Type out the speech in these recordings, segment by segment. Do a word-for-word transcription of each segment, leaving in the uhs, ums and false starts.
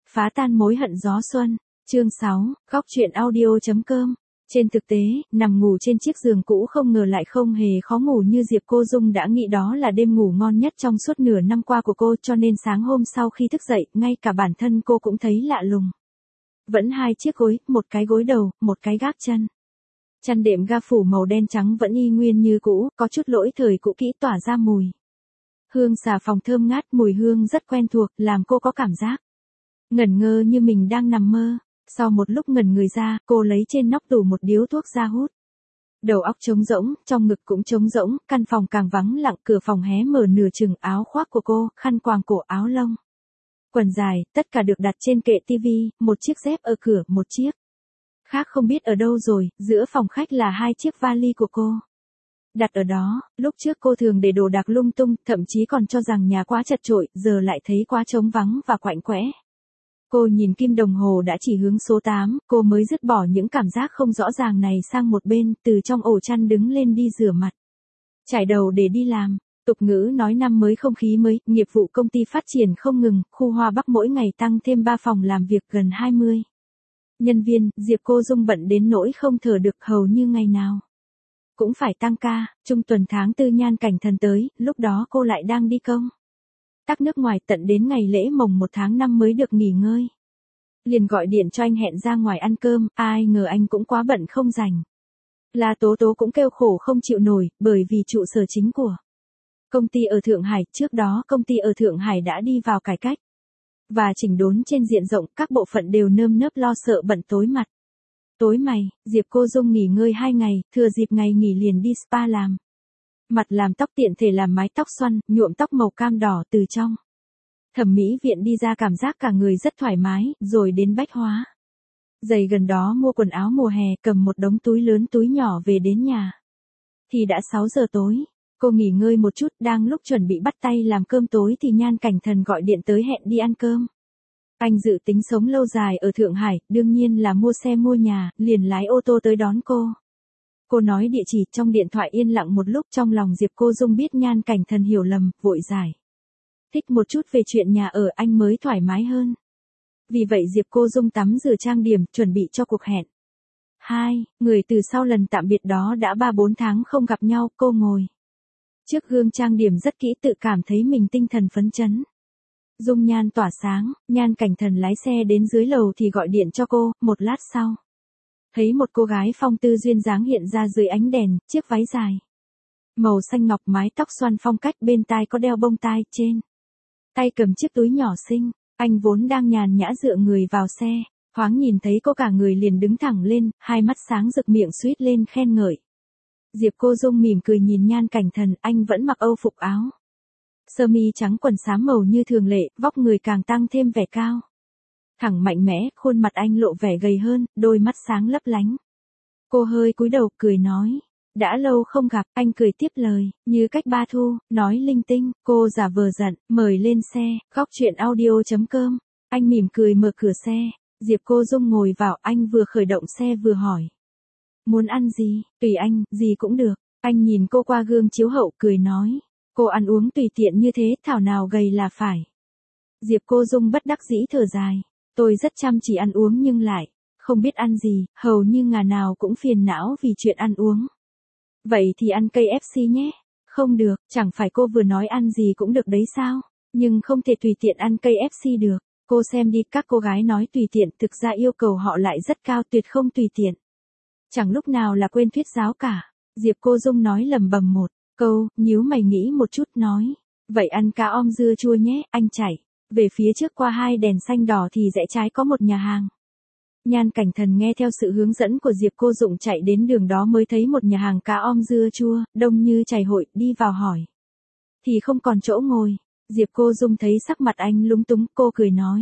Phá tan mối hận gió xuân, chương sáu, góc truyện audio chấm com. Trên thực tế, nằm ngủ trên chiếc giường cũ không ngờ lại không hề khó ngủ như Diệp Cô Dung đã nghĩ đó là đêm ngủ ngon nhất trong suốt nửa năm qua của cô, cho nên sáng hôm sau khi thức dậy, ngay cả bản thân cô cũng thấy lạ lùng. Vẫn hai chiếc gối, một cái gối đầu, một cái gác chân. Chăn đệm ga phủ màu đen trắng vẫn y nguyên như cũ, có chút lỗi thời cũ kỹ tỏa ra mùi. Hương xà phòng thơm ngát, mùi hương rất quen thuộc, làm cô có cảm giác ngẩn ngơ như mình đang nằm mơ. Sau một lúc ngẩn người ra, cô lấy trên nóc tủ một điếu thuốc ra hút. Đầu óc trống rỗng, trong ngực cũng trống rỗng, căn phòng càng vắng lặng, cửa phòng hé mở nửa chừng, áo khoác của cô, khăn quàng cổ, áo lông, quần dài, tất cả được đặt trên kệ tivi, một chiếc dép ở cửa, một chiếc khác không biết ở đâu rồi, giữa phòng khách là hai chiếc vali của cô. Đặt ở đó, lúc trước cô thường để đồ đạc lung tung, thậm chí còn cho rằng nhà quá chật chội, giờ lại thấy quá trống vắng và quạnh quẽ. Cô nhìn kim đồng hồ đã chỉ hướng số tám, cô mới dứt bỏ những cảm giác không rõ ràng này sang một bên, từ trong ổ chăn đứng lên đi rửa mặt, chải đầu để đi làm. Tục ngữ nói năm mới không khí mới, nghiệp vụ công ty phát triển không ngừng, khu Hoa Bắc mỗi ngày tăng thêm ba phòng làm việc gần hai mươi nhân viên, Diệp Cô Dung bận đến nỗi không thở được, hầu như ngày nào cũng phải tăng ca. Trung tuần tháng tư Nhan Cảnh Thần tới, lúc đó cô lại đang đi công tác nước ngoài, tận đến ngày lễ mồng một tháng năm mới được nghỉ ngơi. Liền gọi điện cho anh hẹn ra ngoài ăn cơm, ai ngờ anh cũng quá bận không rảnh. La Tố Tố cũng kêu khổ không chịu nổi, bởi vì trụ sở chính của công ty ở Thượng Hải, trước đó công ty ở Thượng Hải đã đi vào cải cách và chỉnh đốn trên diện rộng, các bộ phận đều nơm nớp lo sợ bận tối mặt tối mày. Diệp Cô Dung nghỉ ngơi hai ngày, thừa dịp ngày nghỉ liền đi spa làm mặt làm tóc, tiện thể làm mái tóc xoăn, nhuộm tóc màu cam đỏ. Từ trong thẩm mỹ viện đi ra cảm giác cả người rất thoải mái, rồi đến bách hóa giày gần đó mua quần áo mùa hè, cầm một đống túi lớn túi nhỏ về đến nhà thì đã sáu giờ tối. Cô nghỉ ngơi một chút, đang lúc chuẩn bị bắt tay làm cơm tối thì Nhan Cảnh Thần gọi điện tới hẹn đi ăn cơm. Anh dự tính sống lâu dài ở Thượng Hải, đương nhiên là mua xe mua nhà, liền lái ô tô tới đón cô. Cô nói địa chỉ, trong điện thoại yên lặng một lúc, trong lòng Diệp Cô Dung biết Nhan Cảnh Thần hiểu lầm, vội giải thích một chút về chuyện nhà ở, anh mới thoải mái hơn. Vì vậy Diệp Cô Dung tắm rửa trang điểm, chuẩn bị cho cuộc hẹn. Hai, người từ sau lần tạm biệt đó đã ba bốn tháng không gặp nhau, cô ngồi trước gương trang điểm rất kỹ, tự cảm thấy mình tinh thần phấn chấn. Dung nhan tỏa sáng. Nhan Cảnh Thần lái xe đến dưới lầu thì gọi điện cho cô, một lát sau thấy một cô gái phong tư duyên dáng hiện ra dưới ánh đèn, chiếc váy dài màu xanh ngọc, mái tóc xoăn phong cách, bên tai có đeo bông tai, trên tay cầm chiếc túi nhỏ xinh. Anh vốn đang nhàn nhã dựa người vào xe, thoáng nhìn thấy cô cả người liền đứng thẳng lên, hai mắt sáng rực, miệng suýt lên khen ngợi. Diệp Cô Dung mỉm cười nhìn Nhan Cảnh Thần, anh vẫn mặc âu phục áo sơ mi trắng, quần xám màu như thường lệ, vóc người càng tăng thêm vẻ cao thẳng mạnh mẽ, khuôn mặt anh lộ vẻ gầy hơn, đôi mắt sáng lấp lánh. Cô hơi cúi đầu, cười nói, đã lâu không gặp. Anh cười tiếp lời, như cách ba thu, nói linh tinh. Cô giả vờ giận, mời lên xe. Góc truyện audio chấm com. Anh mỉm cười mở cửa xe. Diệp Cô Dung ngồi vào, anh vừa khởi động xe vừa hỏi, muốn ăn gì? Tùy anh, gì cũng được. Anh nhìn cô qua gương chiếu hậu, cười nói, cô ăn uống tùy tiện như thế, thảo nào gầy là phải. Diệp Cô Dung bất đắc dĩ thở dài, tôi rất chăm chỉ ăn uống nhưng lại không biết ăn gì, hầu như ngày nào cũng phiền não vì chuyện ăn uống. Vậy thì ăn ca ép xê nhé. Không được, chẳng phải cô vừa nói ăn gì cũng được đấy sao? Nhưng không thể tùy tiện ăn ca ép xê được. Cô xem đi, các cô gái nói tùy tiện, thực ra yêu cầu họ lại rất cao, tuyệt không tùy tiện. Chẳng lúc nào là quên thuyết giáo cả. Diệp Cô Dung nói lầm bầm một câu, nhíu mày nghĩ một chút nói, vậy ăn cá om dưa chua nhé. Anh chạy về phía trước, qua hai đèn xanh đỏ thì rẽ trái có một nhà hàng. Nhan Cảnh Thần nghe theo sự hướng dẫn của Diệp Cô Dung chạy đến đường đó mới thấy một nhà hàng cá om dưa chua, đông như chảy hội, đi vào hỏi thì không còn chỗ ngồi. Diệp Cô Dung thấy sắc mặt anh lúng túng, cô cười nói,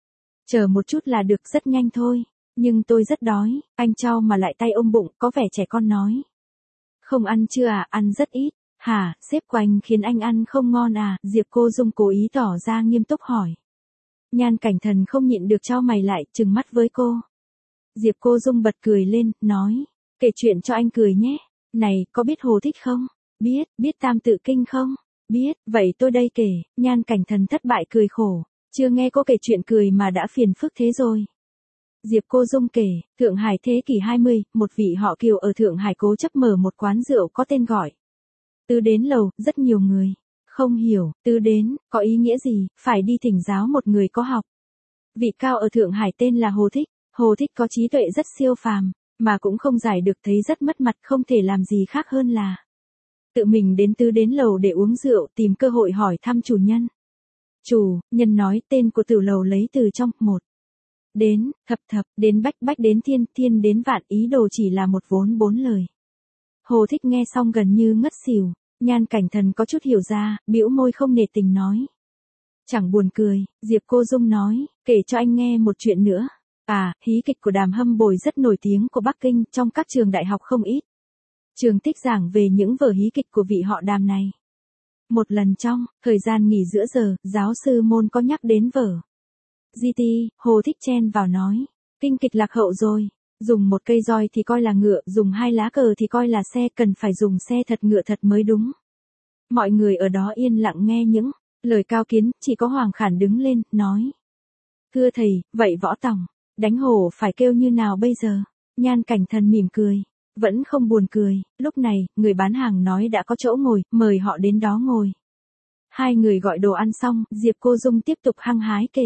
chờ một chút là được, rất nhanh thôi. Nhưng tôi rất đói. Anh chau mà lại tay ôm bụng, có vẻ trẻ con nói, không ăn chưa à? Ăn rất ít. Hả, sếp của anh khiến anh ăn không ngon à? Diệp Cô Dung cố ý tỏ ra nghiêm túc hỏi. Nhan Cảnh Thần không nhịn được chau mày lại, trừng mắt với cô. Diệp Cô Dung bật cười lên, nói, kể chuyện cho anh cười nhé. Này, có biết Hồ Thích không? Biết. Biết Tam Tự Kinh không? Biết. Vậy tôi đây kể. Nhan Cảnh Thần thất bại cười khổ. Chưa nghe cô kể chuyện cười mà đã phiền phức thế rồi. Diệp Cô Dung kể, Thượng Hải thế kỷ hai mươi, một vị họ Kiều ở Thượng Hải cố chấp mở một quán rượu có tên gọi Tứ Đến Lầu, rất nhiều người không hiểu, Tứ Đến, có ý nghĩa gì, phải đi thỉnh giáo một người có học. Vị cao ở Thượng Hải tên là Hồ Thích, Hồ Thích có trí tuệ rất siêu phàm, mà cũng không giải được thấy rất mất mặt, không thể làm gì khác hơn là tự mình đến Tứ Đến Lầu để uống rượu, tìm cơ hội hỏi thăm chủ nhân. Chủ nhân nói tên của tử lầu lấy từ trong một đến, thập thập, đến bách bách đến thiên, thiên đến vạn, ý đồ chỉ là một vốn bốn lời. Hồ Thích nghe xong gần như ngất xỉu, Nhan Cảnh Thần có chút hiểu ra, bĩu môi không nể tình nói. Chẳng buồn cười, Diệp Cô Dung nói, kể cho anh nghe một chuyện nữa. À, hí kịch của Đàm Hâm Bồi rất nổi tiếng của Bắc Kinh, trong các trường đại học không ít. Trường thích giảng về những vở hí kịch của vị họ Đàm này. Một lần trong thời gian nghỉ giữa giờ, giáo sư môn có nhắc đến vở giê tê, Hồ Thích chen vào nói, kinh kịch lạc hậu rồi, dùng một cây roi thì coi là ngựa, dùng hai lá cờ thì coi là xe, cần phải dùng xe thật ngựa thật mới đúng. Mọi người ở đó yên lặng nghe những lời cao kiến, chỉ có Hoàng Khản đứng lên, nói. Thưa thầy, vậy Võ Tòng, đánh hổ phải kêu như nào bây giờ? Nhan Cảnh Thần mỉm cười, vẫn không buồn cười, lúc này, người bán hàng nói đã có chỗ ngồi, mời họ đến đó ngồi. Hai người gọi đồ ăn xong, Diệp Cô Dung tiếp tục hăng hái kể.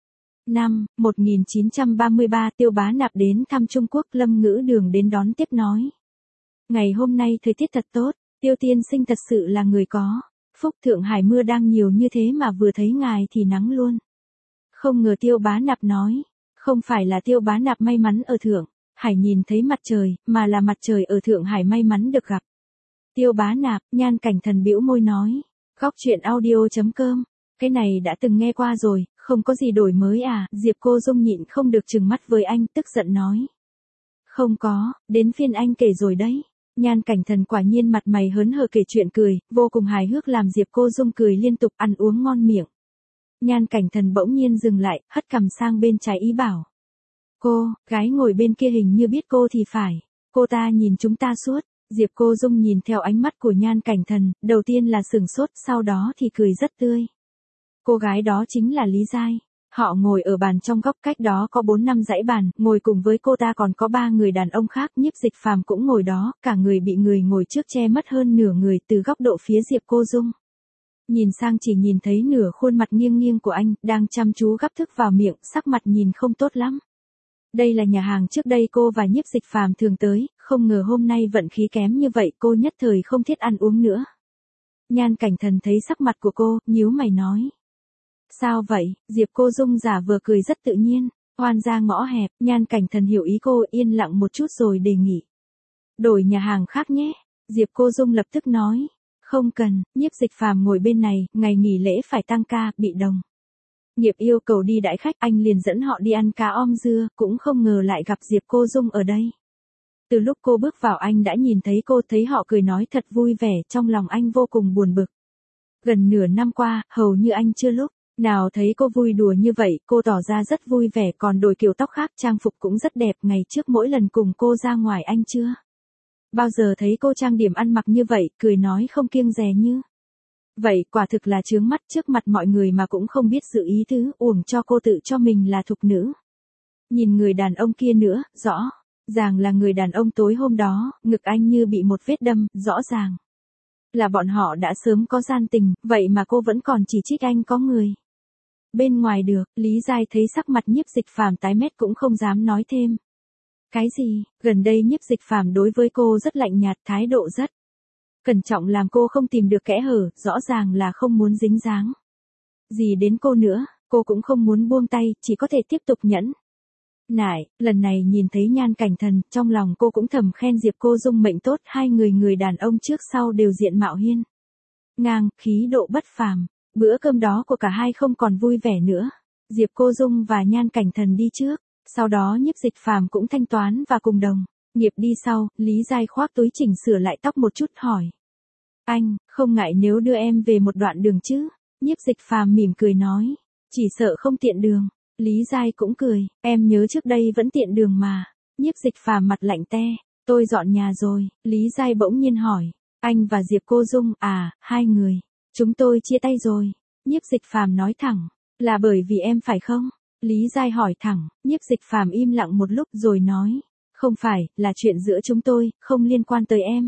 Năm một nghìn chín trăm ba mươi ba, Tiêu Bá Nạp đến thăm Trung Quốc, Lâm Ngữ Đường đến đón tiếp nói. Ngày hôm nay thời tiết thật tốt, Tiêu tiên sinh thật sự là người có phúc, Thượng Hải mưa đang nhiều như thế mà vừa thấy ngài thì nắng luôn. Không ngờ Tiêu Bá Nạp nói, không phải là Tiêu Bá Nạp may mắn ở Thượng Hải nhìn thấy mặt trời, mà là mặt trời ở Thượng Hải may mắn được gặp. Tiêu Bá Nạp, Nhan Cảnh Thần bĩu môi nói, góc truyện audio chấm com, cái này đã từng nghe qua rồi, không có gì đổi mới à? Diệp Cô Dung nhịn không được trừng mắt với anh, tức giận nói. Không có, đến phiên anh kể rồi đấy. Nhan Cảnh Thần quả nhiên mặt mày hớn hở kể chuyện cười, vô cùng hài hước làm Diệp Cô Dung cười liên tục, ăn uống ngon miệng. Nhan Cảnh Thần bỗng nhiên dừng lại, hất cằm sang bên trái ý bảo. Cô, gái ngồi bên kia hình như biết cô thì phải. Cô ta nhìn chúng ta suốt. Diệp Cô Dung nhìn theo ánh mắt của Nhan Cảnh Thần, đầu tiên là sửng sốt, sau đó thì cười rất tươi. Cô gái đó chính là Lý Giai. Họ ngồi ở bàn trong góc, cách đó có bốn năm dãy bàn, ngồi cùng với cô ta còn có ba người đàn ông khác, Nhiếp Dịch Phàm cũng ngồi đó, cả người bị người ngồi trước che mất hơn nửa người. Từ góc độ phía Diệp Cô Dung nhìn sang chỉ nhìn thấy nửa khuôn mặt nghiêng nghiêng của anh, đang chăm chú gắp thức vào miệng, sắc mặt nhìn không tốt lắm. Đây là nhà hàng trước đây cô và Nhiếp Dịch Phàm thường tới, không ngờ hôm nay vận khí kém như vậy, cô nhất thời không thiết ăn uống nữa. Nhan Cảnh Thần thấy sắc mặt của cô, nhíu mày nói. Sao vậy? Diệp Cô Dung giả vờ cười rất tự nhiên, oan ra ngõ hẹp. Nhan Cảnh Thần hiểu ý cô, yên lặng một chút rồi đề nghị. Đổi nhà hàng khác nhé. Diệp Cô Dung lập tức nói. Không cần, Nhiếp Dịch Phàm ngồi bên này, ngày nghỉ lễ phải tăng ca, bị đồng nghiệp yêu cầu đi đãi khách, anh liền dẫn họ đi ăn cá om dưa, cũng không ngờ lại gặp Diệp Cô Dung ở đây. Từ lúc cô bước vào anh đã nhìn thấy cô, thấy họ cười nói thật vui vẻ, trong lòng anh vô cùng buồn bực. Gần nửa năm qua, hầu như anh chưa lúc nào thấy cô vui đùa như vậy, cô tỏ ra rất vui vẻ, còn đổi kiểu tóc khác, trang phục cũng rất đẹp, ngày trước mỗi lần cùng cô ra ngoài anh chưa bao giờ thấy cô trang điểm ăn mặc như vậy, cười nói không kiêng dè như vậy, quả thực là chướng mắt, trước mặt mọi người mà cũng không biết sự ý tứ, uổng cho cô tự cho mình là thục nữ. Nhìn người đàn ông kia nữa, rõ ràng là người đàn ông tối hôm đó, ngực anh như bị một vết đâm, rõ ràng là bọn họ đã sớm có gian tình, vậy mà cô vẫn còn chỉ trích anh có người bên ngoài được. Lý Giai thấy sắc mặt Nhiếp Dịch Phàm tái mét cũng không dám nói thêm. Cái gì? Gần đây Nhiếp Dịch Phàm đối với cô rất lạnh nhạt, thái độ rất cẩn trọng, làm cô không tìm được kẽ hở, rõ ràng là không muốn dính dáng gì đến cô nữa, cô cũng không muốn buông tay, chỉ có thể tiếp tục nhẫn nại. Lần này nhìn thấy Nhan Cảnh Thần, trong lòng cô cũng thầm khen Diệp Cô Dung mệnh tốt, hai người người đàn ông trước sau đều diện mạo hiên ngang, khí độ bất phàm. Bữa cơm đó của cả hai không còn vui vẻ nữa. Diệp Cô Dung và Nhan Cảnh Thần đi trước, sau đó Nhiếp Dịch Phàm cũng thanh toán và cùng đồng nghiệp đi sau. Lý Giai khoác túi chỉnh sửa lại tóc một chút hỏi. Anh, không ngại nếu đưa em về một đoạn đường chứ? Nhiếp Dịch Phàm mỉm cười nói. Chỉ sợ không tiện đường. Lý Giai cũng cười, em nhớ trước đây vẫn tiện đường mà. Nhiếp Dịch Phàm mặt lạnh te. Tôi dọn nhà rồi. Lý Giai bỗng nhiên hỏi. Anh và Diệp Cô Dung, à, hai người. Chúng tôi chia tay rồi. Nhiếp Dịch Phàm nói thẳng. Là bởi vì em phải không? Lý Giai hỏi thẳng, Nhiếp Dịch Phàm im lặng một lúc rồi nói. Không phải, là chuyện giữa chúng tôi, không liên quan tới em.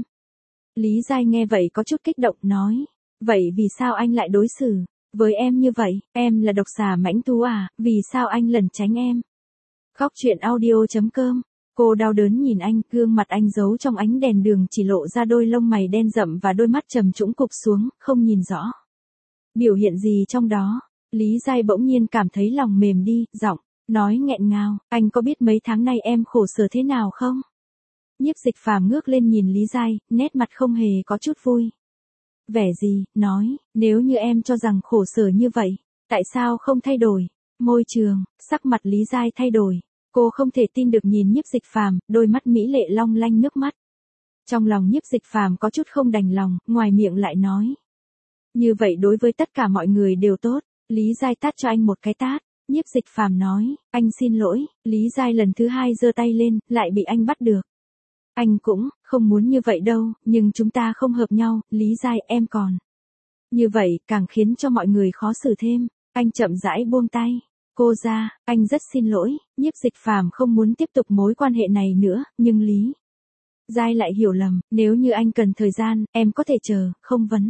Lý Giai nghe vậy có chút kích động nói. Vậy vì sao anh lại đối xử với em như vậy? Em là độc xà mãnh thú à, vì sao anh lẩn tránh em? Khóc chuyện audio.com. Cô đau đớn nhìn anh, gương mặt anh giấu trong ánh đèn đường chỉ lộ ra đôi lông mày đen rậm và đôi mắt trầm trũng cụp xuống, không nhìn rõ biểu hiện gì trong đó. Lý Giai bỗng nhiên cảm thấy lòng mềm đi, giọng nói nghẹn ngào, anh có biết mấy tháng nay em khổ sở thế nào không? Nhiếp Dịch Phàm ngước lên nhìn Lý Giai, nét mặt không hề có chút vui vẻ gì, nói, nếu như em cho rằng khổ sở như vậy, tại sao không thay đổi môi trường? Sắc mặt Lý Giai thay đổi, cô không thể tin được nhìn Nhiếp Dịch Phàm, đôi mắt mỹ lệ long lanh nước mắt. Trong lòng Nhiếp Dịch Phàm có chút không đành lòng, ngoài miệng lại nói, như vậy đối với tất cả mọi người đều tốt. Lý Giai tát cho anh một cái tát. Nhiếp Dịch Phàm nói, anh xin lỗi. Lý Giai lần thứ hai giơ tay lên, lại bị anh bắt được. Anh cũng không muốn như vậy đâu, nhưng chúng ta không hợp nhau. Lý Giai, em còn như vậy, càng khiến cho mọi người khó xử thêm. Anh chậm rãi buông tay cô ra. Anh rất xin lỗi. Nhiếp Dịch Phàm không muốn tiếp tục mối quan hệ này nữa, nhưng Lý Giai lại hiểu lầm. Nếu như anh cần thời gian, em có thể chờ, không vấn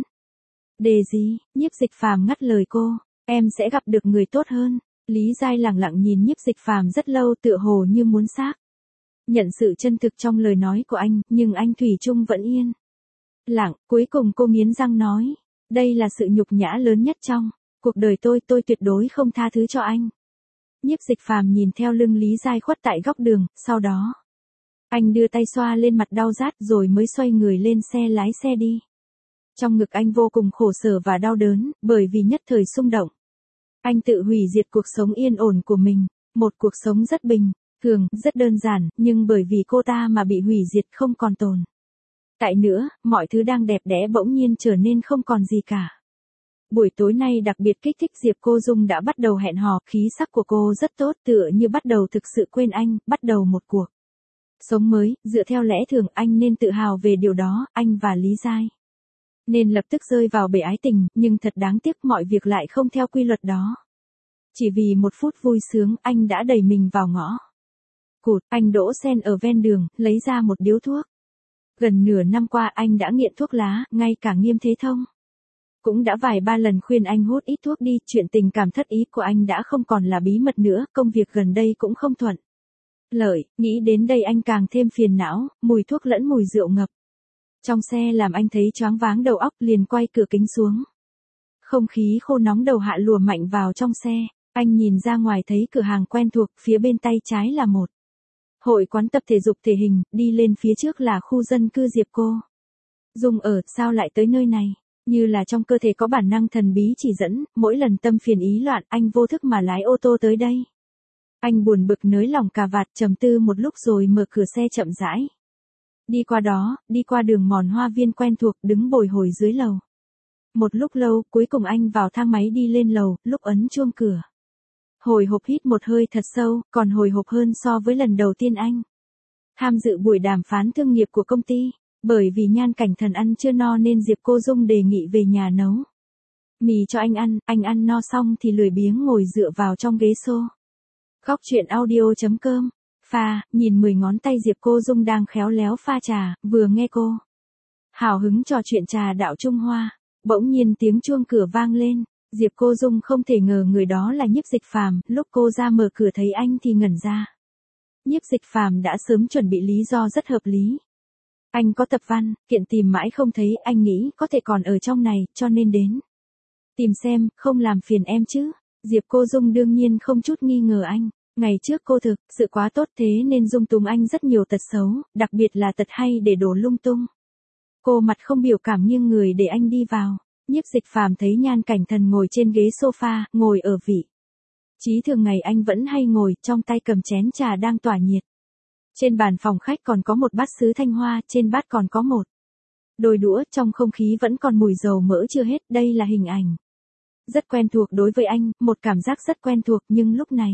đề gì. Nhiếp Dịch Phàm ngắt lời cô. Em sẽ gặp được người tốt hơn. Lý Giai lẳng lặng nhìn Nhiếp Dịch Phàm rất lâu, tựa hồ như muốn xác nhận sự chân thực trong lời nói của anh, nhưng anh thủy chung vẫn yên lặng. Cuối cùng cô nghiến răng nói, đây là sự nhục nhã lớn nhất trong cuộc đời tôi, tôi tuyệt đối không tha thứ cho anh. Nhiếp Dịch Phàm nhìn theo lưng Lý Giai khuất tại góc đường, sau đó anh đưa tay xoa lên mặt đau rát rồi mới xoay người lên xe lái xe đi. Trong ngực anh vô cùng khổ sở và đau đớn, bởi vì nhất thời xung động. Anh tự hủy diệt cuộc sống yên ổn của mình, một cuộc sống rất bình thường, rất đơn giản, nhưng bởi vì cô ta mà bị hủy diệt không còn tồn tại nữa, mọi thứ đang đẹp đẽ bỗng nhiên trở nên không còn gì cả. Buổi tối nay đặc biệt kích thích, Diệp Cô Dung đã bắt đầu hẹn hò, khí sắc của cô rất tốt, tựa như bắt đầu thực sự quên anh, bắt đầu một cuộc sống mới, dựa theo lẽ thường anh nên tự hào về điều đó, anh và Lý Giai nên lập tức rơi vào bể ái tình, nhưng thật đáng tiếc mọi việc lại không theo quy luật đó. Chỉ vì một phút vui sướng, anh đã đẩy mình vào ngõ cụt. Anh đỗ sen ở ven đường, lấy ra một điếu thuốc. Gần nửa năm qua anh đã nghiện thuốc lá, ngay cả Nghiêm Thế Thông cũng đã vài ba lần khuyên anh hút ít thuốc đi. Chuyện tình cảm thất ý của anh đã không còn là bí mật nữa, công việc gần đây cũng không thuận lợi. Nghĩ đến đây anh càng thêm phiền não, mùi thuốc lẫn mùi rượu ngập trong xe làm anh thấy choáng váng đầu óc, liền quay cửa kính xuống. Không khí khô nóng đầu hạ lùa mạnh vào trong xe. Anh nhìn ra ngoài thấy cửa hàng quen thuộc, phía bên tay trái là một hội quán tập thể dục thể hình, đi lên phía trước là khu dân cư Diệp Cô Dung ở. Sao lại tới nơi này? Như là trong cơ thể có bản năng thần bí chỉ dẫn, mỗi lần tâm phiền ý loạn, anh vô thức mà lái ô tô tới đây. Anh buồn bực nới lỏng cà vạt, trầm tư một lúc rồi mở cửa xe chậm rãi đi qua đó, đi qua đường mòn hoa viên quen thuộc, đứng bồi hồi dưới lầu. Một lúc lâu, cuối cùng anh vào thang máy đi lên lầu, lúc ấn chuông cửa. Hồi hộp hít một hơi thật sâu, còn hồi hộp hơn so với lần đầu tiên anh tham dự buổi đàm phán thương nghiệp của công ty. Bởi vì Nhan Cảnh Thần ăn chưa no nên Diệp Cô Dung đề nghị về nhà nấu mì cho anh ăn, anh ăn no xong thì lười biếng ngồi dựa vào trong ghế xô. Khóc chuyện audio.com. Pha, nhìn mười ngón tay Diệp Cô Dung đang khéo léo pha trà, vừa nghe cô hào hứng trò chuyện trà đạo Trung Hoa. Bỗng nhiên tiếng chuông cửa vang lên. Diệp Cô Dung không thể ngờ người đó là Nhiếp Dịch Phàm, lúc cô ra mở cửa thấy anh thì ngẩn ra. Nhiếp Dịch Phàm đã sớm chuẩn bị lý do rất hợp lý. Anh có tập văn, kiện tìm mãi không thấy, anh nghĩ có thể còn ở trong này, cho nên đến tìm xem, không làm phiền em chứ. Diệp Cô Dung đương nhiên không chút nghi ngờ anh. Ngày trước cô thực sự quá tốt, thế nên dung túng anh rất nhiều tật xấu, đặc biệt là tật hay để đổ lung tung. Cô mặt không biểu cảm nghiêng người để anh đi vào. Nhiếp Dịch Phàm thấy Nhan Cảnh Thần ngồi trên ghế sofa, ngồi ở vị trí thường ngày anh vẫn hay ngồi, trong tay cầm chén trà đang tỏa nhiệt. Trên bàn phòng khách còn có một bát sứ thanh hoa, trên bát còn có một đôi đũa, trong không khí vẫn còn mùi dầu mỡ chưa hết. Đây là hình ảnh rất quen thuộc đối với anh, một cảm giác rất quen thuộc, nhưng lúc này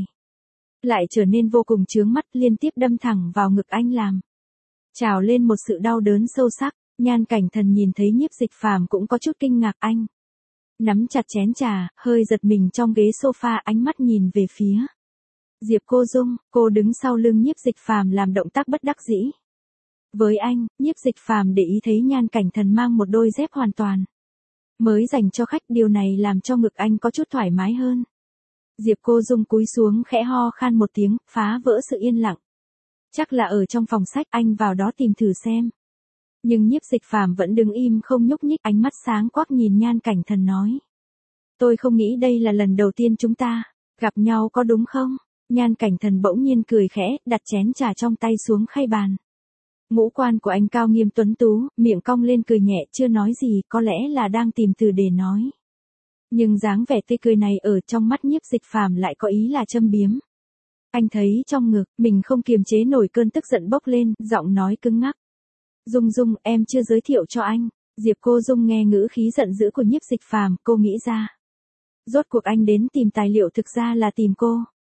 lại trở nên vô cùng chướng mắt, liên tiếp đâm thẳng vào ngực anh, làm trào lên một sự đau đớn sâu sắc. Nhan Cảnh Thần nhìn thấy Nhiếp Dịch Phàm cũng có chút kinh ngạc. Anh Nắm chặt chén trà, hơi giật mình trong ghế sofa, ánh mắt nhìn về phía Diệp Cô Dung, cô đứng sau lưng Nhiếp Dịch Phàm làm động tác bất đắc dĩ. Với anh, Nhiếp Dịch Phàm để ý thấy Nhan Cảnh Thần mang một đôi dép hoàn toàn mới dành cho khách, điều này làm cho ngực anh có chút thoải mái hơn. Diệp Cô Dung cúi xuống khẽ ho khan một tiếng, phá vỡ sự yên lặng. Chắc là ở trong phòng sách, anh vào đó tìm thử xem. Nhưng Nhiếp Dịch Phàm vẫn đứng im không nhúc nhích, ánh mắt sáng quắc nhìn Nhan Cảnh Thần nói. Tôi không nghĩ đây là lần đầu tiên chúng ta gặp nhau có đúng không? Nhan Cảnh Thần bỗng nhiên cười khẽ, đặt chén trà trong tay xuống khay bàn. Ngũ quan của anh cao nghiêm tuấn tú, miệng cong lên cười nhẹ, chưa nói gì, có lẽ là đang tìm từ để nói. Nhưng dáng vẻ tươi cười này ở trong mắt Nhiếp Dịch Phàm lại có ý là châm biếm. Anh thấy trong ngực, mình không kiềm chế nổi cơn tức giận bốc lên, giọng nói cứng ngắc. Dung Dung, em chưa giới thiệu cho anh. Diệp Cô Dung nghe ngữ khí giận dữ của Nhiếp Dịch Phàm, cô nghĩ ra. Rốt cuộc anh đến tìm tài liệu thực ra là tìm cô.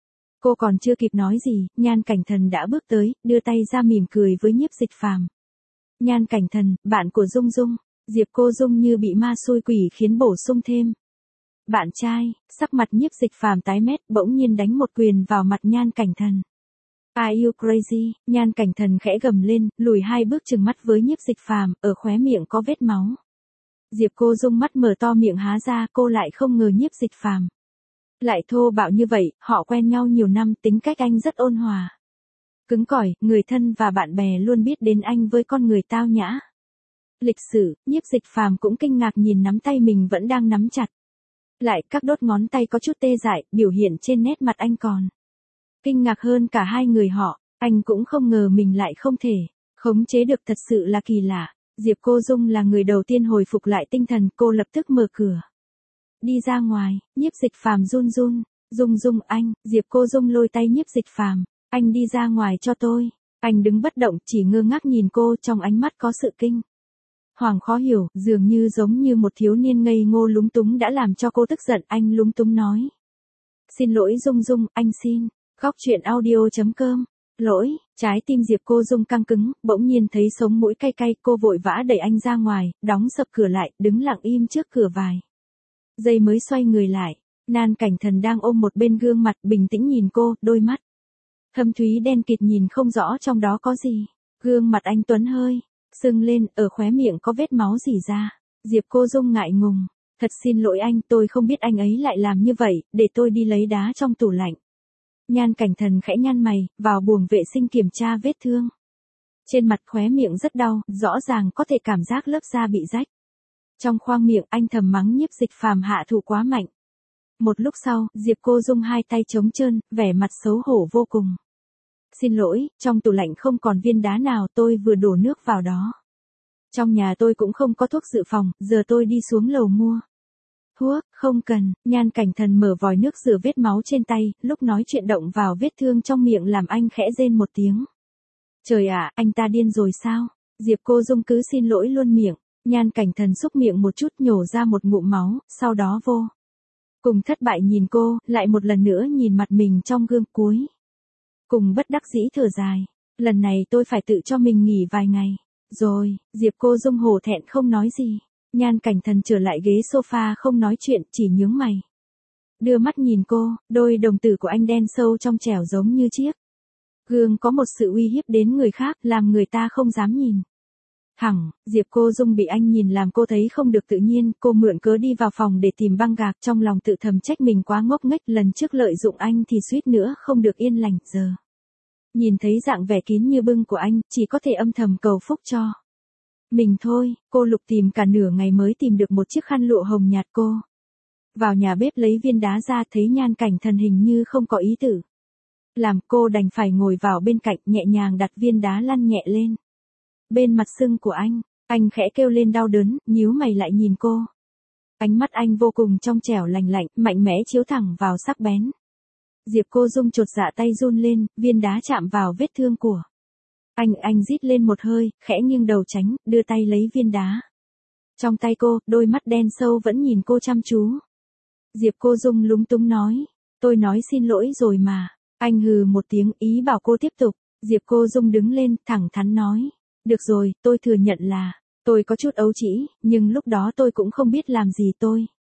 Cô còn chưa kịp nói gì, Nhan Cảnh Thần đã bước tới, đưa tay ra mỉm cười với Nhiếp Dịch Phàm. Nhan Cảnh Thần, bạn của Dung Dung. Diệp Cô Dung như bị ma xui quỷ khiến bổ sung thêm. Bạn trai, sắc mặt Nhiếp Dịch Phàm tái mét, bỗng nhiên đánh một quyền vào mặt Nhan Cảnh Thần. Are you crazy? Nhan Cảnh Thần khẽ gầm lên, lùi hai bước trừng mắt với Nhiếp Dịch Phàm, ở khóe miệng có vết máu. Diệp Cô Dung mắt mở to miệng há ra, cô lại không ngờ Nhiếp Dịch Phàm lại thô bạo như vậy, họ quen nhau nhiều năm, tính cách anh rất ôn hòa. Cứng cỏi, người thân và bạn bè luôn biết đến anh với con người tao nhã. Lịch sử, Nhiếp Dịch Phàm cũng kinh ngạc nhìn nắm tay mình vẫn đang nắm chặt. Lại các đốt ngón tay có chút tê dại, biểu hiện trên nét mặt anh còn kinh ngạc hơn cả hai người họ, anh cũng không ngờ mình lại không thể khống chế được, thật sự là kỳ lạ. Diệp Cô Dung là người đầu tiên hồi phục lại tinh thần, cô lập tức mở cửa. Đi ra ngoài, Nhiếp Dịch Phàm run run, Dung Dung anh, Diệp Cô Dung lôi tay Nhiếp Dịch Phàm, anh đi ra ngoài cho tôi. Anh đứng bất động, chỉ ngơ ngác nhìn cô, trong ánh mắt có sự kinh hoàng khó hiểu, dường như giống như một thiếu niên ngây ngô lúng túng đã làm cho cô tức giận. Anh lúng túng nói. Xin lỗi Dung Dung, anh xin. Góc truyện audio chấm com. Lỗi, trái tim Diệp Cô Dung căng cứng, bỗng nhiên thấy sống mũi cay cay, cô vội vã đẩy anh ra ngoài, đóng sập cửa lại, đứng lặng im trước cửa vài giây mới xoay người lại. Nhan Cảnh Thần đang ôm một bên gương mặt, bình tĩnh nhìn cô, đôi mắt thâm thúy đen kịt nhìn không rõ trong đó có gì. Gương mặt anh tuấn hơi sưng lên, ở khóe miệng có vết máu rỉ ra. Diệp Cô Dung ngại ngùng. Thật xin lỗi anh, tôi không biết anh ấy lại làm như vậy, để tôi đi lấy đá trong tủ lạnh. Nhan Cảnh Thần khẽ nhăn mày, vào buồng vệ sinh kiểm tra vết thương. Trên mặt khóe miệng rất đau, rõ ràng có thể cảm giác lớp da bị rách. Trong khoang miệng anh thầm mắng Nhiếp Dịch Phàm hạ thủ quá mạnh. Một lúc sau, Diệp Cô Dung hai tay trống trơn, vẻ mặt xấu hổ vô cùng. Xin lỗi, trong tủ lạnh không còn viên đá nào, tôi vừa đổ nước vào đó. Trong nhà tôi cũng không có thuốc dự phòng, giờ tôi đi xuống lầu mua. Thuốc, không cần. Nhan Cảnh Thần mở vòi nước rửa vết máu trên tay, lúc nói chuyện động vào vết thương trong miệng làm anh khẽ rên một tiếng. Trời ạ, anh ta điên rồi sao? Diệp Cô Dung cứ xin lỗi luôn miệng. Nhan Cảnh Thần xúc miệng một chút, nhổ ra một ngụm máu, sau đó vô cùng thất bại nhìn cô, lại một lần nữa nhìn mặt mình trong gương, cuối cùng bất đắc dĩ thở dài. Lần này tôi phải tự cho mình nghỉ vài ngày. Rồi, Diệp Cô Dung hổ thẹn không nói gì. Nhan Cảnh Thần trở lại ghế sofa không nói chuyện, chỉ nhướng mày. Đưa mắt nhìn cô, đôi đồng tử của anh đen sâu trong trẻo giống như chiếc gương có một sự uy hiếp đến người khác, làm người ta không dám nhìn thẳng. Diệp Cô Dung bị anh nhìn làm cô thấy không được tự nhiên, cô mượn cớ đi vào phòng để tìm băng gạc, trong lòng tự thầm trách mình quá ngốc nghếch, lần trước lợi dụng anh thì suýt nữa không được yên lành, giờ nhìn thấy dạng vẻ kín như bưng của anh, chỉ có thể âm thầm cầu phúc cho mình thôi. Cô lục tìm cả nửa ngày mới tìm được một chiếc khăn lụa hồng nhạt. Cô vào nhà bếp lấy viên đá ra, thấy Nhan Cảnh Thần hình như không có ý tử làm, cô đành phải ngồi vào bên cạnh, nhẹ nhàng đặt viên đá lăn nhẹ lên bên mặt sưng của anh. Anh khẽ kêu lên đau đớn, nhíu mày lại nhìn cô. Ánh mắt anh vô cùng trong trẻo lành lạnh, mạnh mẽ chiếu thẳng vào sắc bén. Diệp Cô Dung chột dạ, tay run lên, viên đá chạm vào vết thương của anh. Anh rít lên một hơi, khẽ nghiêng đầu tránh, đưa tay lấy viên đá trong tay cô, đôi mắt đen sâu vẫn nhìn cô chăm chú. Diệp Cô Dung lúng túng nói. Tôi nói xin lỗi rồi mà. Anh hừ một tiếng, ý bảo cô tiếp tục. Diệp Cô Dung đứng lên, thẳng thắn nói. Được rồi, tôi thừa nhận là tôi có chút ấu trĩ, nhưng lúc đó tôi cũng không biết làm gì, tôi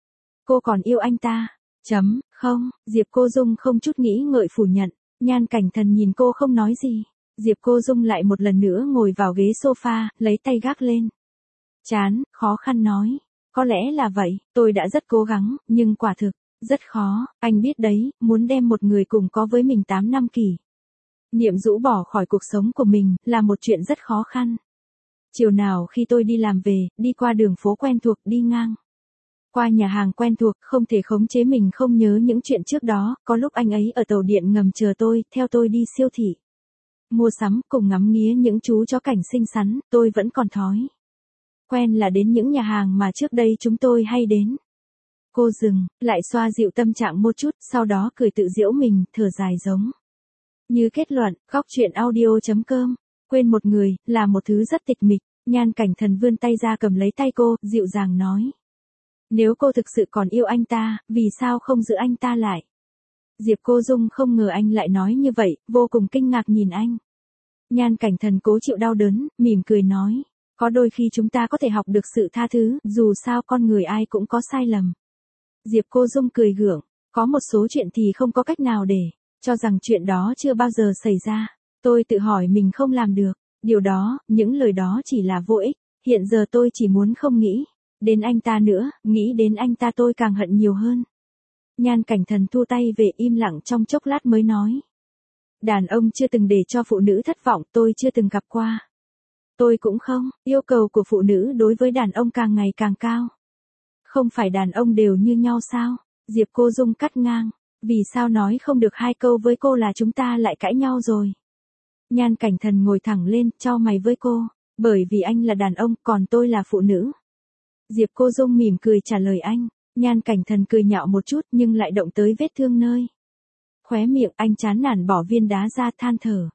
Cô còn yêu anh ta. Chấm, không, Diệp Cô Dung không chút nghĩ ngợi phủ nhận. Nhan Cảnh Thần nhìn cô không nói gì. Diệp Cô Dung lại một lần nữa ngồi vào ghế sofa, lấy tay gác lên trán, khó khăn nói. Có lẽ là vậy, tôi đã rất cố gắng, nhưng quả thực, rất khó, anh biết đấy, muốn đem một người cùng có với mình tám năm kỷ niệm rũ bỏ khỏi cuộc sống của mình, là một chuyện rất khó khăn. Chiều nào khi tôi đi làm về, đi qua đường phố quen thuộc, đi ngang qua nhà hàng quen thuộc, không thể khống chế mình không nhớ những chuyện trước đó, có lúc anh ấy ở tàu điện ngầm chờ tôi, theo tôi đi siêu thị mua sắm, cùng ngắm nghía những chú chó cảnh xinh xắn, tôi vẫn còn thói quen là đến những nhà hàng mà trước đây chúng tôi hay đến. Cô dừng, lại xoa dịu tâm trạng một chút, sau đó cười tự giễu mình, thở dài giống như kết luận. Góc truyện audio chấm com. Quên một người, là một thứ rất tịch mịch. Nhan Cảnh Thần vươn tay ra cầm lấy tay cô, dịu dàng nói. Nếu cô thực sự còn yêu anh ta, vì sao không giữ anh ta lại? Diệp Cô Dung không ngờ anh lại nói như vậy, vô cùng kinh ngạc nhìn anh. Nhan Cảnh Thần cố chịu đau đớn, mỉm cười nói. Có đôi khi chúng ta có thể học được sự tha thứ, dù sao con người ai cũng có sai lầm. Diệp Cô Dung cười gượng, có một số chuyện thì không có cách nào để cho rằng chuyện đó chưa bao giờ xảy ra. Tôi tự hỏi mình không làm được, điều đó, những lời đó chỉ là vô ích, hiện giờ tôi chỉ muốn không nghĩ đến anh ta nữa, nghĩ đến anh ta tôi càng hận nhiều hơn. Nhan Cảnh Thần thu tay về im lặng trong chốc lát mới nói. Đàn ông chưa từng để cho phụ nữ thất vọng, tôi chưa từng gặp qua. Tôi cũng không, yêu cầu của phụ nữ đối với đàn ông càng ngày càng cao. Không phải đàn ông đều như nhau sao? Diệp Cô Dung cắt ngang. Vì sao nói không được hai câu với cô là chúng ta lại cãi nhau rồi? Nhan Cảnh Thần ngồi thẳng lên, chau mày với cô. Bởi vì anh là đàn ông, còn tôi là phụ nữ. Diệp Cô Dung mỉm cười trả lời anh. Nhan Cảnh Thần cười nhạo một chút nhưng lại động tới vết thương nơi khóe miệng. Anh chán nản bỏ viên đá ra, than thở.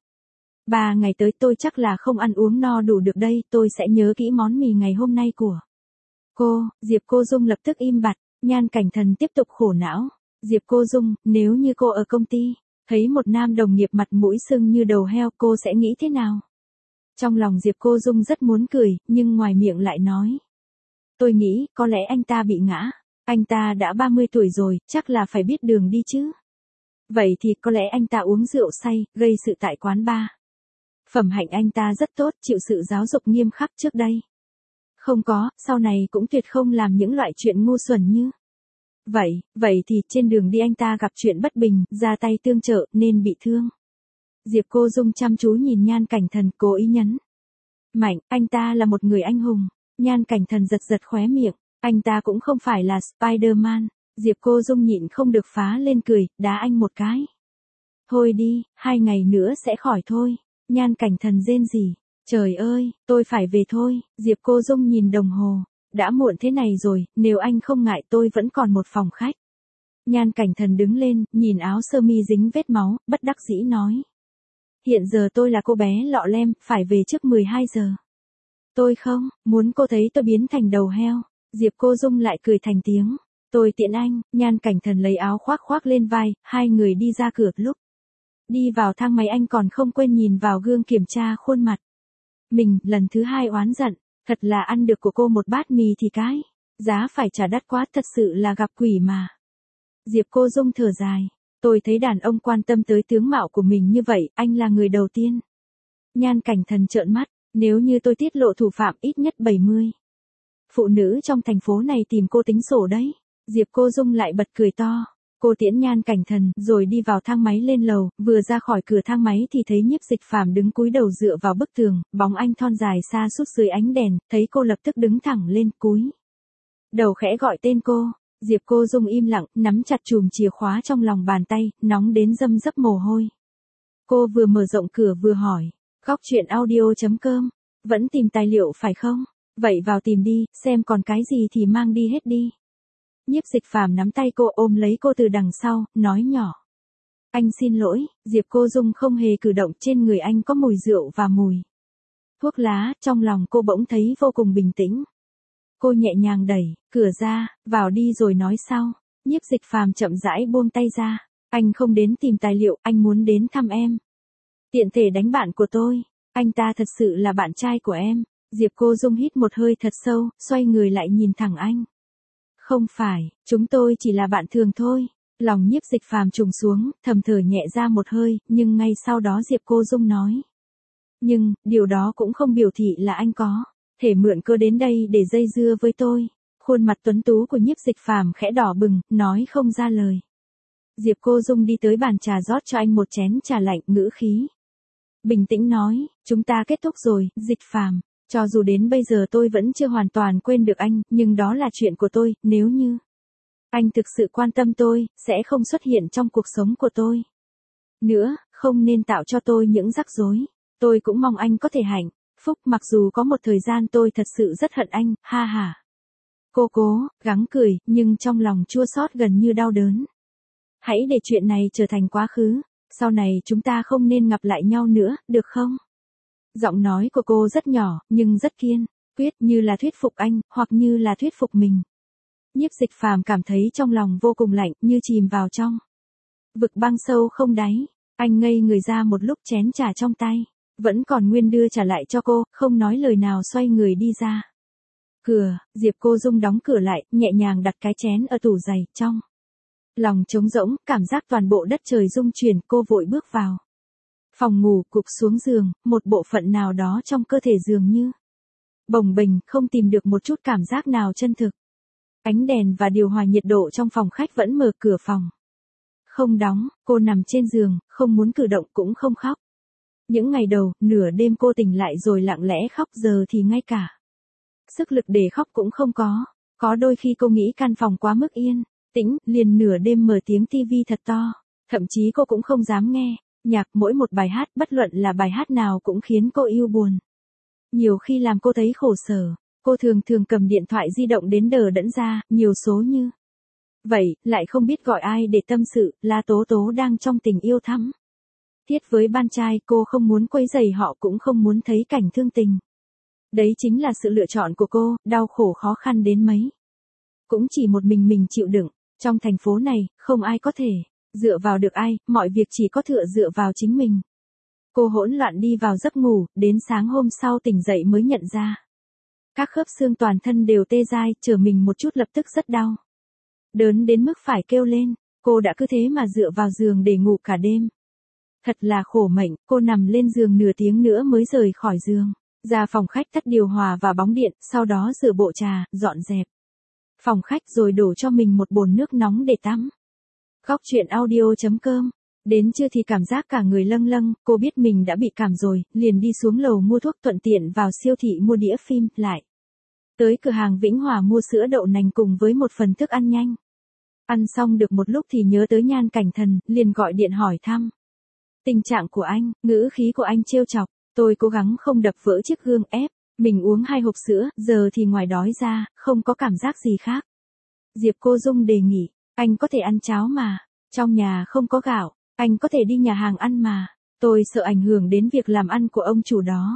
Ba ngày tới tôi chắc là không ăn uống no đủ được đây, tôi sẽ nhớ kỹ món mì ngày hôm nay của cô. Diệp Cô Dung lập tức im bặt. Nhan Cảnh Thần tiếp tục khổ não. Diệp Cô Dung, nếu như cô ở công ty, thấy một nam đồng nghiệp mặt mũi sưng như đầu heo, cô sẽ nghĩ thế nào? Trong lòng Diệp Cô Dung rất muốn cười, nhưng ngoài miệng lại nói. Tôi nghĩ, có lẽ anh ta bị ngã. Anh ta đã ba mươi tuổi rồi, chắc là phải biết đường đi chứ. Vậy thì có lẽ anh ta uống rượu say, gây sự tại quán bar. Phẩm hạnh anh ta rất tốt, chịu sự giáo dục nghiêm khắc trước đây. Không có, sau này cũng tuyệt không làm những loại chuyện ngu xuẩn như. Vậy, vậy thì trên đường đi anh ta gặp chuyện bất bình, ra tay tương trợ, nên bị thương. Diệp Cô Dung chăm chú nhìn Nhan Cảnh Thần, cố ý nhấn mạnh, anh ta là một người anh hùng. Nhan Cảnh Thần giật giật khóe miệng, anh ta cũng không phải là Spider-Man. Diệp Cô Dung nhịn không được phá lên cười, đá anh một cái. Thôi đi, hai ngày nữa sẽ khỏi thôi. Nhan Cảnh Thần rên rỉ, trời ơi, tôi phải về thôi. Diệp Cô Dung nhìn đồng hồ, đã muộn thế này rồi, nếu anh không ngại tôi vẫn còn một phòng khách. Nhan Cảnh Thần đứng lên, nhìn áo sơ mi dính vết máu, bất đắc dĩ nói. Hiện giờ tôi là cô bé lọ lem, phải về trước mười hai giờ. Tôi không, muốn cô thấy tôi biến thành đầu heo. Diệp Cô Dung lại cười thành tiếng. Tôi tiễn anh. Nhan Cảnh Thần lấy áo khoác khoác lên vai, hai người đi ra cửa. Lúc đi vào thang máy anh còn không quên nhìn vào gương kiểm tra khuôn mặt mình, lần thứ hai oán giận. Thật là ăn được của cô một bát mì thì cái giá phải trả đắt quá, thật sự là gặp quỷ mà. Diệp Cô Dung thở dài. Tôi thấy đàn ông quan tâm tới tướng mạo của mình như vậy, anh là người đầu tiên. Nhan Cảnh Thần trợn mắt. Nếu như tôi tiết lộ thủ phạm, ít nhất bảy mươi phụ nữ trong thành phố này tìm cô tính sổ đấy. Diệp Cô Dung lại bật cười to. Cô tiễn Nhan Cảnh Thần, rồi đi vào thang máy lên lầu, vừa ra khỏi cửa thang máy thì thấy Nhiếp Dịch Phàm đứng cúi đầu dựa vào bức tường, bóng anh thon dài xa sút dưới ánh đèn, thấy cô lập tức đứng thẳng lên, cúi đầu khẽ gọi tên cô. Diệp Cô Dung im lặng, nắm chặt chùm chìa khóa trong lòng bàn tay, nóng đến râm rấp mồ hôi. Cô vừa mở rộng cửa vừa hỏi. Góc truyện audio chấm com. Vẫn tìm tài liệu phải không? Vậy vào tìm đi, xem còn cái gì thì mang đi hết đi. Nhiếp Dịch Phàm nắm tay cô, ôm lấy cô từ đằng sau, nói nhỏ. Anh xin lỗi. Diệp Cô Dung không hề cử động, trên người anh có mùi rượu và mùi thuốc lá, trong lòng cô bỗng thấy vô cùng bình tĩnh. Cô nhẹ nhàng đẩy cửa ra, vào đi rồi nói sau. Nhiếp Dịch Phàm chậm rãi buông tay ra. Anh không đến tìm tài liệu, anh muốn đến thăm em. Tiện thể đánh bạn của tôi. Anh ta thật sự là bạn trai của em. Diệp Cô Dung hít một hơi thật sâu, xoay người lại nhìn thẳng anh. Không phải, chúng tôi chỉ là bạn thường thôi. Lòng Nhiếp Dịch Phàm trùng xuống, thầm thở nhẹ ra một hơi, nhưng ngay sau đó Diệp Cô Dung nói. Nhưng, điều đó cũng không biểu thị là anh có thể mượn cơ đến đây để dây dưa với tôi. Khuôn mặt tuấn tú của Nhiếp Dịch Phàm khẽ đỏ bừng, nói không ra lời. Diệp Cô Dung đi tới bàn trà rót cho anh một chén trà lạnh, ngữ khí bình tĩnh nói, chúng ta kết thúc rồi, Dịch Phàm. Cho dù đến bây giờ tôi vẫn chưa hoàn toàn quên được anh, nhưng đó là chuyện của tôi, nếu như anh thực sự quan tâm tôi, sẽ không xuất hiện trong cuộc sống của tôi nữa, không nên tạo cho tôi những rắc rối. Tôi cũng mong anh có thể hạnh phúc, mặc dù có một thời gian tôi thật sự rất hận anh, ha ha. Cô cố gắng cười, nhưng trong lòng chua xót gần như đau đớn. Hãy để chuyện này trở thành quá khứ, sau này chúng ta không nên gặp lại nhau nữa, được không? Giọng nói của cô rất nhỏ, nhưng rất kiên quyết, như là thuyết phục anh, hoặc như là thuyết phục mình. Nhiếp Dịch Phàm cảm thấy trong lòng vô cùng lạnh, như chìm vào trong vực băng sâu không đáy. Anh ngây người ra một lúc, chén trà trong tay vẫn còn nguyên đưa trả lại cho cô, không nói lời nào xoay người đi ra. Cửa, Diệp Cô Dung đóng cửa lại, nhẹ nhàng đặt cái chén ở tủ giày, trong lòng trống rỗng, cảm giác toàn bộ đất trời rung chuyển, cô vội bước vào phòng ngủ, cụp xuống giường, một bộ phận nào đó trong cơ thể dường như bồng bềnh, không tìm được một chút cảm giác nào chân thực. Ánh đèn và điều hòa nhiệt độ trong phòng khách vẫn mở, cửa phòng không đóng, cô nằm trên giường, không muốn cử động cũng không khóc. Những ngày đầu, nửa đêm cô tỉnh lại rồi lặng lẽ khóc, giờ thì ngay cả sức lực để khóc cũng không có. Có đôi khi cô nghĩ căn phòng quá mức yên tĩnh, liền nửa đêm mở tiếng tivi thật to. Thậm chí cô cũng không dám nghe nhạc, mỗi một bài hát, bất luận là bài hát nào cũng khiến cô yêu buồn. Nhiều khi làm cô thấy khổ sở, cô thường thường cầm điện thoại di động đến đờ đẫn ra, nhiều số như vậy, lại không biết gọi ai để tâm sự. La Tố Tố đang trong tình yêu thắm thiết với ban trai, cô không muốn quấy rầy họ, cũng không muốn thấy cảnh thương tình. Đấy chính là sự lựa chọn của cô, đau khổ khó khăn đến mấy cũng chỉ một mình mình chịu đựng. Trong thành phố này, không ai có thể dựa vào được ai, mọi việc chỉ có tựa dựa vào chính mình. Cô hỗn loạn đi vào giấc ngủ, đến sáng hôm sau tỉnh dậy mới nhận ra các khớp xương toàn thân đều tê dai, trở mình một chút lập tức rất đau đớn đến mức phải kêu lên. Cô đã cứ thế mà dựa vào giường để ngủ cả đêm. Thật là khổ mệnh, cô nằm lên giường nửa tiếng nữa mới rời khỏi giường, ra phòng khách tắt điều hòa và bóng điện, sau đó rửa bộ trà, dọn dẹp phòng khách rồi đổ cho mình một bồn nước nóng để tắm. Góc truyện audio chấm com. Đến trưa thì cảm giác cả người lâng lâng, cô biết mình đã bị cảm rồi, liền đi xuống lầu mua thuốc, thuận tiện vào siêu thị mua đĩa phim, lại tới cửa hàng Vĩnh Hòa mua sữa đậu nành cùng với một phần thức ăn nhanh. Ăn xong được một lúc thì nhớ tới Nhan Cảnh Thần, liền gọi điện hỏi thăm tình trạng của anh. Ngữ khí của anh trêu chọc. Tôi cố gắng không đập vỡ chiếc gương, ép mình uống hai hộp sữa, giờ thì ngoài đói ra, không có cảm giác gì khác. Diệp Cô Dung đề nghị, anh có thể ăn cháo mà, trong nhà không có gạo, anh có thể đi nhà hàng ăn mà, tôi sợ ảnh hưởng đến việc làm ăn của ông chủ đó.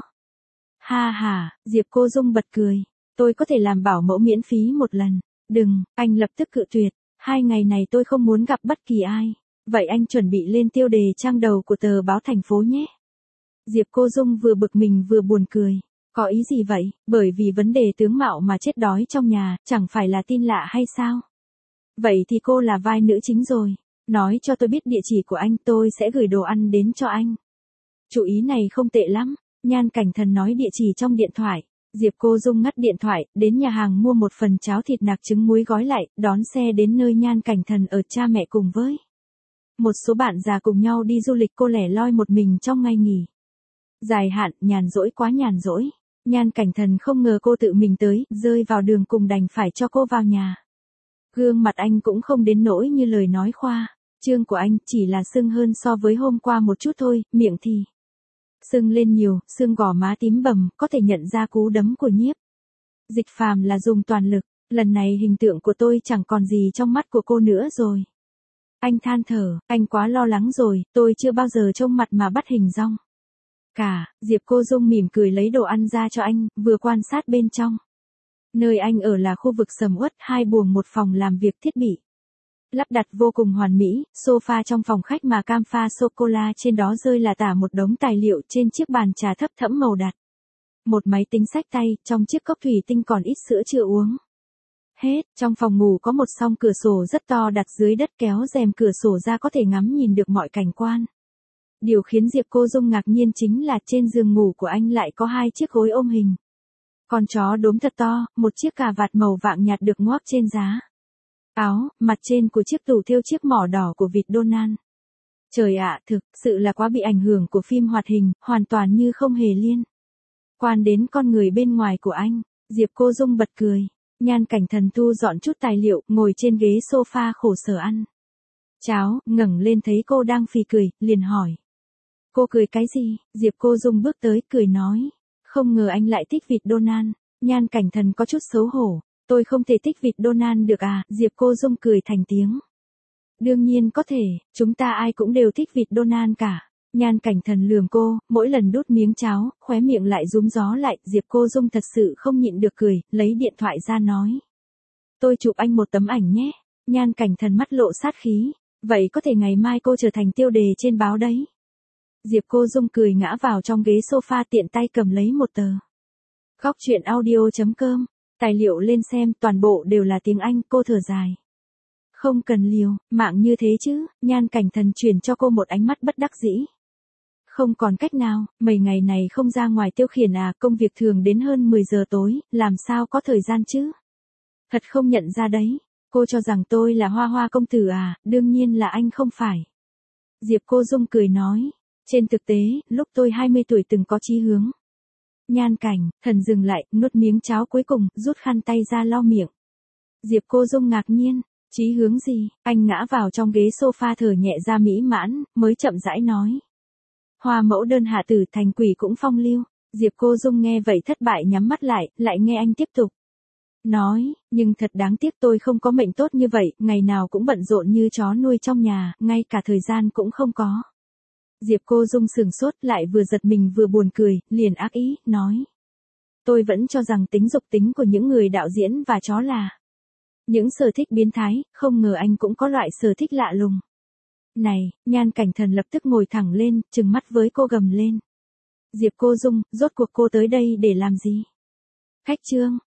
Ha ha, Diệp Cô Dung bật cười, tôi có thể làm bảo mẫu miễn phí một lần. Đừng, anh lập tức cự tuyệt, hai ngày này tôi không muốn gặp bất kỳ ai. Vậy anh chuẩn bị lên tiêu đề trang đầu của tờ báo thành phố nhé. Diệp Cô Dung vừa bực mình vừa buồn cười. Có ý gì vậy? Bởi vì vấn đề tướng mạo mà chết đói trong nhà, chẳng phải là tin lạ hay sao? Vậy thì cô là vai nữ chính rồi. Nói cho tôi biết địa chỉ của anh, tôi sẽ gửi đồ ăn đến cho anh. Chủ ý này không tệ lắm. Nhan Cảnh Thần nói địa chỉ trong điện thoại. Diệp Cô Dung ngắt điện thoại, đến nhà hàng mua một phần cháo thịt nạc trứng muối gói lại, đón xe đến nơi Nhan Cảnh Thần ở, cha mẹ cùng với một số bạn già cùng nhau đi du lịch, cô lẻ loi một mình trong ngày nghỉ dài hạn, nhàn rỗi quá nhàn rỗi. Nhan Cảnh Thần không ngờ cô tự mình tới, rơi vào đường cùng đành phải cho cô vào nhà. Gương mặt anh cũng không đến nỗi như lời nói khoa trương của anh, chỉ là sưng hơn so với hôm qua một chút thôi, miệng thì sưng lên nhiều, xương gò má tím bầm, có thể nhận ra cú đấm của Nhiếp Dịch Phàm là dùng toàn lực. Lần này hình tượng của tôi chẳng còn gì trong mắt của cô nữa rồi. Anh than thở, anh quá lo lắng rồi, tôi chưa bao giờ trông mặt mà bắt hình dong cả. Diệp Cô Dung mỉm cười lấy đồ ăn ra cho anh, vừa quan sát bên trong. Nơi anh ở là khu vực sầm uất, hai buồng một phòng làm việc, thiết bị lắp đặt vô cùng hoàn mỹ, sofa trong phòng khách mà cam pha sô-cô-la trên đó rơi là tả một đống tài liệu, trên chiếc bàn trà thấp thẫm màu đặt một máy tính xách tay, trong chiếc cốc thủy tinh còn ít sữa chưa uống. Hết, trong phòng ngủ có một song cửa sổ rất to đặt dưới đất, kéo rèm cửa sổ ra có thể ngắm nhìn được mọi cảnh quan. Điều khiến Diệp Cô Dung ngạc nhiên chính là trên giường ngủ của anh lại có hai chiếc gối ôm hình. Con chó đốm thật to, một chiếc cà vạt màu vàng nhạt được ngoác trên giá. Áo, mặt trên của chiếc tủ thêu chiếc mỏ đỏ của vịt Donald. Trời ạ, thực sự là quá bị ảnh hưởng của phim hoạt hình, hoàn toàn như không hề liên quan đến con người bên ngoài của anh. Diệp Cô Dung bật cười. Nhan Cảnh Thần thu dọn chút tài liệu, ngồi trên ghế sofa khổ sở ăn cháo, ngẩng lên thấy cô đang phì cười, liền hỏi. Cô cười cái gì? Diệp Cô Dung bước tới, cười nói. Không ngờ anh lại thích vịt Donald. Nhan Cảnh Thần có chút xấu hổ. Tôi không thể thích vịt Donald được à? Diệp Cô Dung cười thành tiếng. Đương nhiên có thể, chúng ta ai cũng đều thích vịt Donald cả. Nhan Cảnh Thần lườm cô, mỗi lần đút miếng cháo, khóe miệng lại rúm gió lại. Diệp Cô Dung thật sự không nhịn được cười, lấy điện thoại ra nói. Tôi chụp anh một tấm ảnh nhé. Nhan Cảnh Thần mắt lộ sát khí. Vậy có thể ngày mai cô trở thành tiêu đề trên báo đấy. Diệp Cô Dung cười ngã vào trong ghế sofa, tiện tay cầm lấy một tờ. Góc truyện audio chấm com. Tài liệu lên xem, toàn bộ đều là tiếng Anh. Cô thở dài. Không cần liều, mạng như thế chứ. Nhan Cảnh Thần truyền cho cô một ánh mắt bất đắc dĩ. Không còn cách nào, mấy ngày này không ra ngoài tiêu khiển à, công việc thường đến hơn mười giờ tối, làm sao có thời gian chứ? Thật không nhận ra đấy, cô cho rằng tôi là Hoa Hoa công tử à, đương nhiên là anh không phải. Diệp Cô Dung cười nói, trên thực tế, lúc tôi hai mươi tuổi từng có chí hướng. Nhan Cảnh Thần dừng lại, nuốt miếng cháo cuối cùng, rút khăn tay ra lau miệng. Diệp Cô Dung ngạc nhiên, chí hướng gì? Anh ngã vào trong ghế sofa thở nhẹ ra mỹ mãn, mới chậm rãi nói. Hoa mẫu đơn hạ tử thành quỷ cũng phong lưu. Diệp Cô Dung nghe vậy thất bại nhắm mắt lại, lại nghe anh tiếp tục. Nói, nhưng thật đáng tiếc tôi không có mệnh tốt như vậy, ngày nào cũng bận rộn như chó nuôi trong nhà, ngay cả thời gian cũng không có. Diệp Cô Dung sửng sốt, lại vừa giật mình vừa buồn cười, liền ác ý, nói. Tôi vẫn cho rằng tính dục tính của những người đạo diễn và chó là những sở thích biến thái, không ngờ anh cũng có loại sở thích lạ lùng. Này, Nhan Cảnh Thần lập tức ngồi thẳng lên, trừng mắt với cô gầm lên. Diệp Cô Dung, rốt cuộc cô tới đây để làm gì? Khách trương,